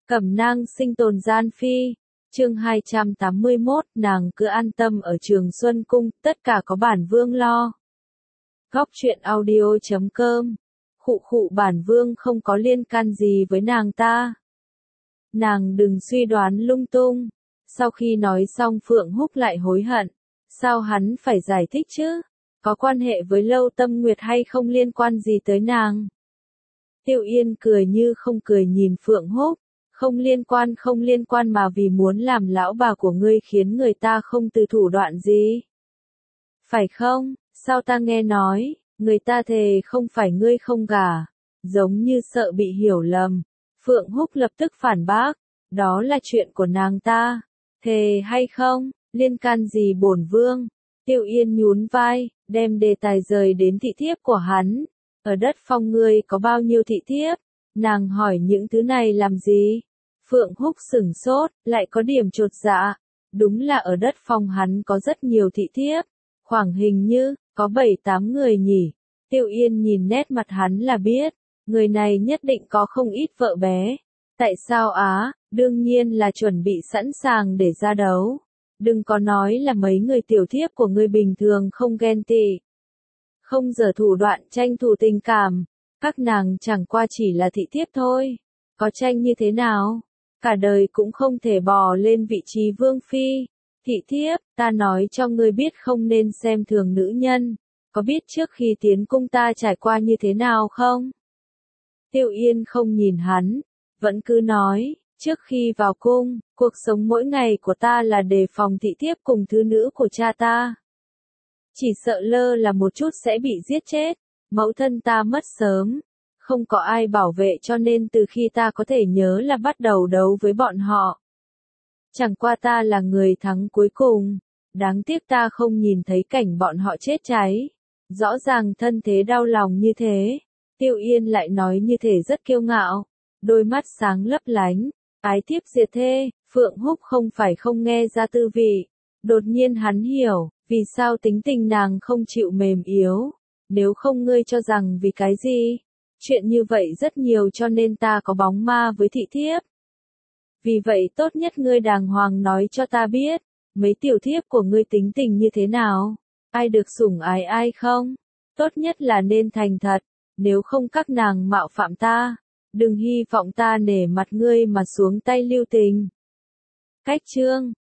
Cẩm nang sinh tồn gian phi. Chương 281, nàng cứ an tâm ở Trường Xuân Cung, tất cả có bản vương lo. Góc truyện audio.com. Khụ bản vương không có liên can gì với nàng ta. Nàng đừng suy đoán lung tung. Sau khi nói xong Phượng Húc lại hối hận. Sao hắn phải giải thích chứ? Có quan hệ với Lâu Tâm Nguyệt hay không liên quan gì tới nàng? Tiêu Yên cười như không cười nhìn Phượng Húc. Không liên quan mà vì muốn làm lão bà của ngươi khiến người ta không từ thủ đoạn gì. Phải không? Sao ta nghe nói, người ta thề không phải ngươi không gả, giống như sợ bị hiểu lầm. Phượng Húc lập tức phản bác, đó là chuyện của nàng ta, thề hay không, liên can gì bổn vương. Tiêu Yên nhún vai, đem đề tài rời đến thị thiếp của hắn. Ở đất phong ngươi có bao nhiêu thị thiếp? Nàng hỏi những thứ này làm gì? Phượng Húc sửng sốt, lại có điểm chột dạ. Đúng là ở đất phong hắn có rất nhiều thị thiếp. Khoảng hình như, có 7-8 người nhỉ. Tiêu Yên nhìn nét mặt hắn là biết. Người này nhất định có không ít vợ bé. Tại sao á? Đương nhiên là chuẩn bị sẵn sàng để ra đấu. Đừng có nói là mấy người tiểu thiếp của người bình thường không ghen tị. Không giở thủ đoạn tranh thủ tình cảm. Các nàng chẳng qua chỉ là thị thiếp thôi. Có tranh như thế nào? Cả đời cũng không thể bò lên vị trí vương phi. Thị thiếp, ta nói cho ngươi biết không nên xem thường nữ nhân. Có biết trước khi tiến cung ta trải qua như thế nào không? Tiêu Yên không nhìn hắn, vẫn cứ nói, trước khi vào cung, cuộc sống mỗi ngày của ta là đề phòng thị thiếp cùng thứ nữ của cha ta. Chỉ sợ lơ là một chút sẽ bị giết chết, mẫu thân ta mất sớm. Không có ai bảo vệ cho nên từ khi ta có thể nhớ là bắt đầu đấu với bọn họ. Chẳng qua ta là người thắng cuối cùng. Đáng tiếc ta không nhìn thấy cảnh bọn họ chết cháy. Rõ ràng thân thế đau lòng như thế. Tiêu Yên lại nói như thể rất kiêu ngạo. Đôi mắt sáng lấp lánh. Ái thiếp diệt thê, Phượng Húc không phải không nghe ra tư vị. Đột nhiên hắn hiểu, vì sao tính tình nàng không chịu mềm yếu. Nếu không ngươi cho rằng vì cái gì? Chuyện như vậy rất nhiều cho nên ta có bóng ma với thị thiếp. Vì vậy tốt nhất ngươi đàng hoàng nói cho ta biết, mấy tiểu thiếp của ngươi tính tình như thế nào? Ai được sủng ái ai không? Tốt nhất là nên thành thật, nếu không các nàng mạo phạm ta. Đừng hy vọng ta nể mặt ngươi mà xuống tay lưu tình. Cách chương